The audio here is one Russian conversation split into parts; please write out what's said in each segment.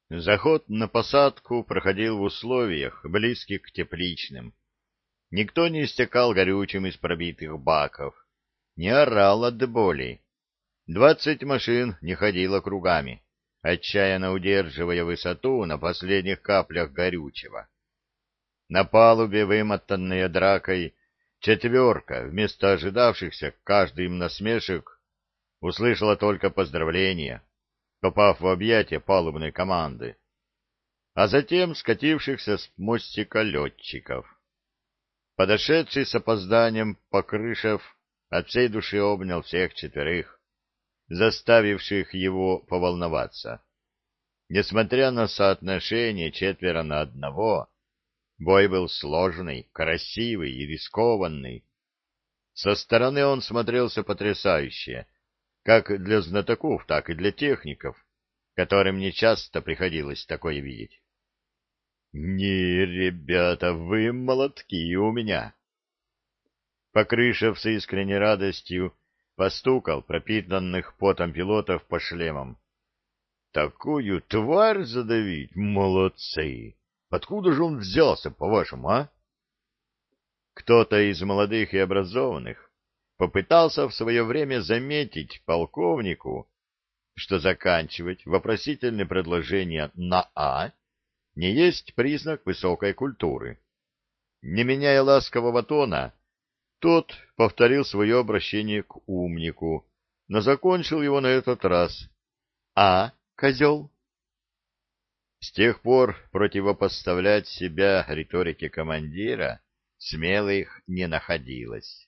Заход на посадку проходил в условиях, близких к тепличным. Никто не истекал горючим из пробитых баков, не орал от боли. 20 машин не ходило кругами, отчаянно удерживая высоту на последних каплях горючего. На палубе, вымотанная дракой, четверка, вместо ожидавшихся каждый им насмешек, услышала только поздравления, попав в объятия палубной команды, а затем скатившихся с мостика летчиков. Подошедший с опозданием Покрышев от всей души обнял всех четверых, заставивших его поволноваться. Несмотря на соотношение 4:1, бой был сложный, красивый и рискованный. Со стороны он смотрелся потрясающе, как для знатоков, так и для техников, которым нечасто приходилось такое видеть. «Не, ребята, вы молодки у меня!» Покрышев с искренней радостью постукал пропитанных потом пилотов по шлемам. «Такую тварь задавить? Молодцы! Откуда же он взялся, по-вашему, а?» Кто-то из молодых и образованных попытался в свое время заметить полковнику, что заканчивать вопросительные предложения на «а» не есть признак высокой культуры. Не меняя ласкового тона, тот повторил свое обращение к умнику, но закончил его на этот раз. «А, козел?» С тех пор противопоставлять себя риторике командира смелых не находилось.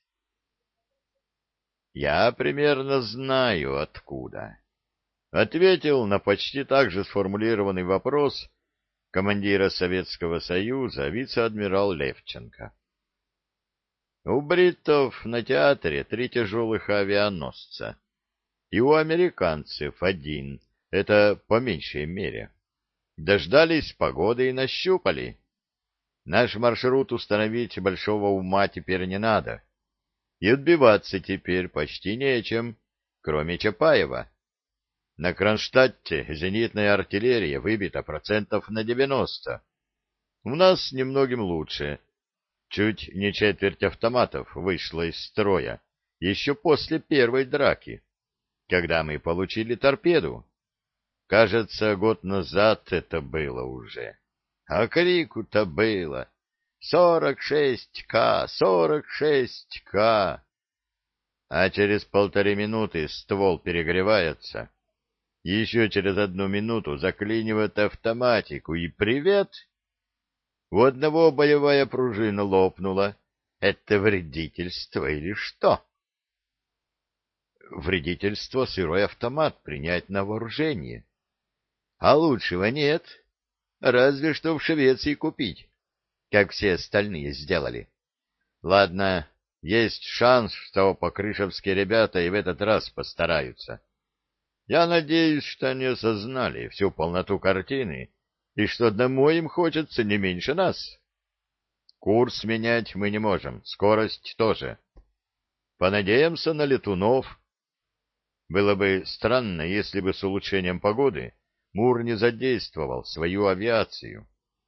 «Я примерно знаю, откуда», — ответил на почти так же сформулированный вопрос командира Советского Союза вице-адмирал Левченко. У бриттов на театре 3 тяжелых авианосца, и у американцев 1, это по меньшей мере. Дождались погоды и нащупали. Наш маршрут установить большого ума теперь не надо, и отбиваться теперь почти нечем, кроме Чапаева. На Кронштадте зенитная артиллерия выбита процентов на 90. У нас немногим лучше. Чуть не четверть автоматов вышла из строя еще после первой драки, когда мы получили торпеду. Кажется, год назад это было уже. А крику-то было: 46К, 46К! А через 1,5 минуты ствол перегревается. Еще через 1 минуту заклинивает автоматику, и привет! У одного боевая пружина лопнула. Это вредительство или что? Вредительство сырой автомат принять на вооружение. А лучшего нет. Разве что в Швеции купить, как все остальные сделали. Ладно, есть шанс, что покрышевские ребята и в этот раз постараются. Я надеюсь, что они осознали всю полноту картины, и что домой им хочется не меньше нас. Курс менять мы не можем, скорость тоже. Понадеемся на летунов. Было бы странно, если бы с улучшением погоды Мур не задействовал свою авиацию.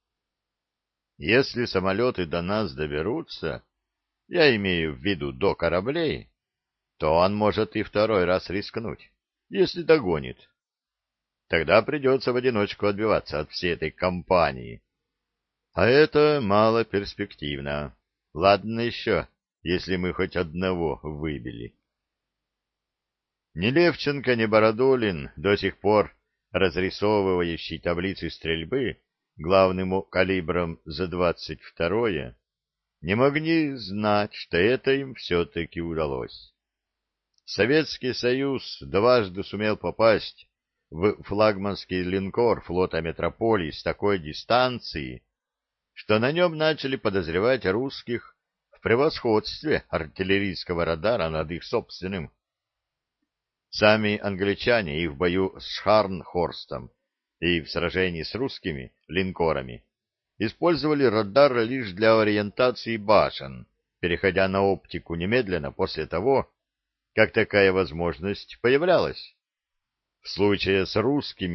Если самолеты до нас доберутся, я имею в виду до кораблей, то он может и второй раз рискнуть, если догонит. Тогда придется в одиночку отбиваться от всей этой компании. А это малоперспективно. Ладно еще, если мы хоть одного выбили. Ни Левченко, ни Бородулин, до сих пор разрисовывающий таблицы стрельбы главным калибром за 22-е, не могли знать, что это им все-таки удалось. Советский Союз дважды сумел попасть в флагманский линкор флота «Метрополий» с такой дистанции, что на нем начали подозревать русских в превосходстве артиллерийского радара над их собственным. Сами англичане и в бою с Шарнхорстом, и в сражении с русскими линкорами использовали радар лишь для ориентации башен, переходя на оптику немедленно после того, как такая возможность появлялась. В случае с русскими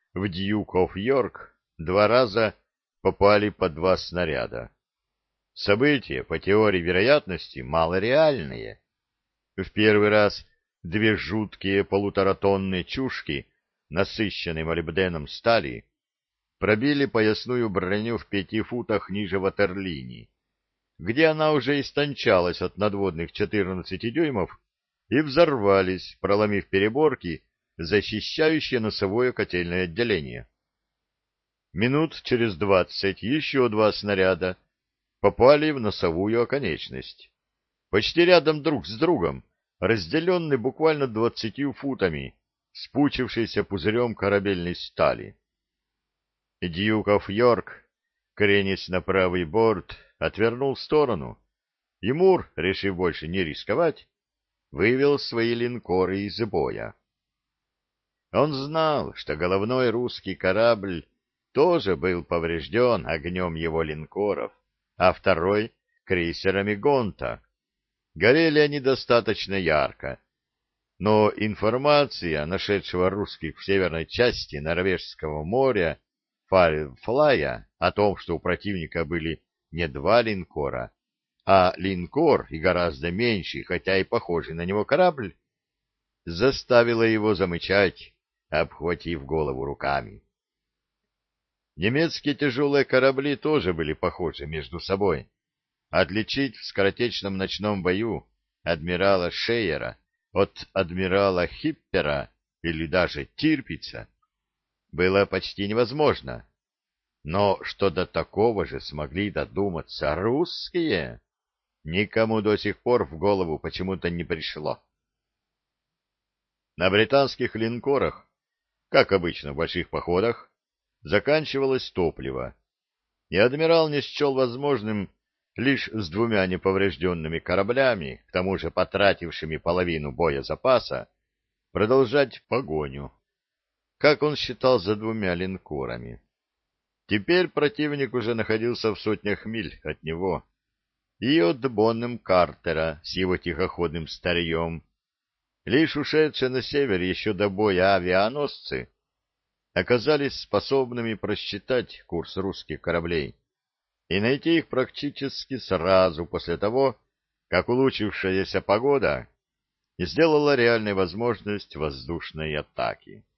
в Дьюк оф Йорк 2 раза попали по 2 снаряда. События, по теории вероятности, малореальные. В первый раз 2 жуткие полуторатонные чушки, насыщенные молибденом стали, пробили поясную броню в 5 футах ниже ватерлинии, где она уже истончалась от надводных 14 дюймов, и взорвались, проломив переборки, защищающие носовое котельное отделение. Минут через 20 еще 2 снаряда попали в носовую оконечность, почти рядом друг с другом, разделенный буквально 20 футами, спучившийся пузырем корабельной стали. Дьюк оф Йорк, кренясь на правый борт, отвернул в сторону, и Мур, решив больше не рисковать, вывел свои линкоры из боя. Он знал, что головной русский корабль тоже был поврежден огнем его линкоров, а второй — крейсерами Гонта. Горели они достаточно ярко, но информация, нашедшего русских в северной части Норвежского моря Файрфлая, о том, что у противника были не 2 линкора, а линкор и гораздо меньший, хотя и похожий на него корабль, заставила его замычать, обхватив голову руками. Немецкие тяжелые корабли тоже были похожи между собой. Отличить в скоротечном ночном бою адмирала Шейера от адмирала Хиппера или даже Тирпица было почти невозможно. Но что до такого же смогли додуматься русские, никому до сих пор в голову почему-то не пришло. На британских линкорах, как обычно в больших походах, заканчивалось топливо, и адмирал не счел возможным лишь с 2 неповрежденными кораблями, к тому же потратившими половину боезапаса, продолжать погоню, как он считал, за 2 линкорами. Теперь противник уже находился в сотнях миль от него, и от Боннем-Картера с его тихоходным старьем, лишь ушедшие на север еще до боя авианосцы, оказались способными просчитать курс русских кораблей и найти их практически сразу после того, как улучшившаяся погода сделала реальной возможность воздушной атаки.